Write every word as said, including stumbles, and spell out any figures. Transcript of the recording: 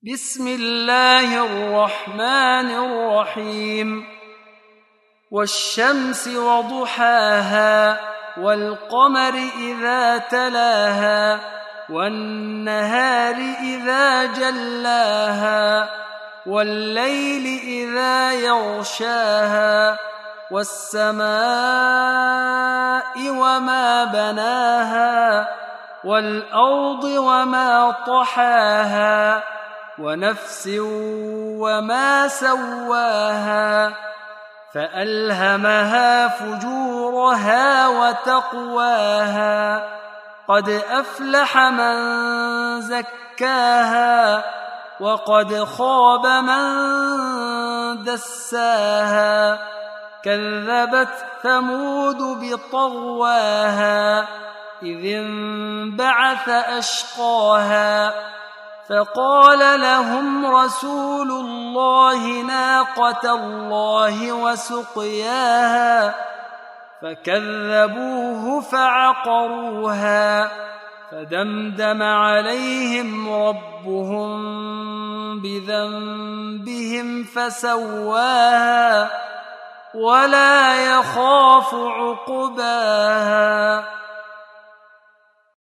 بسم الله الرحمن الرحيم والشمس وضحاها والقمر إذا تلاها والنهار إذا جلاها والليل إذا يغشاها والسماء وما بناها والأرض وما طحاها ونفس وما سواها فألهمها فجورها وتقواها قد أفلح من زكاها وقد خاب من دساها كذبت ثمود بطغواها إذ انبعث أشقاها فقال لهم رسول الله ناقة الله وسقياها فكذبوه فعقروها فدمدم عليهم ربهم بذنبهم فسواها ولا يخاف عقباها.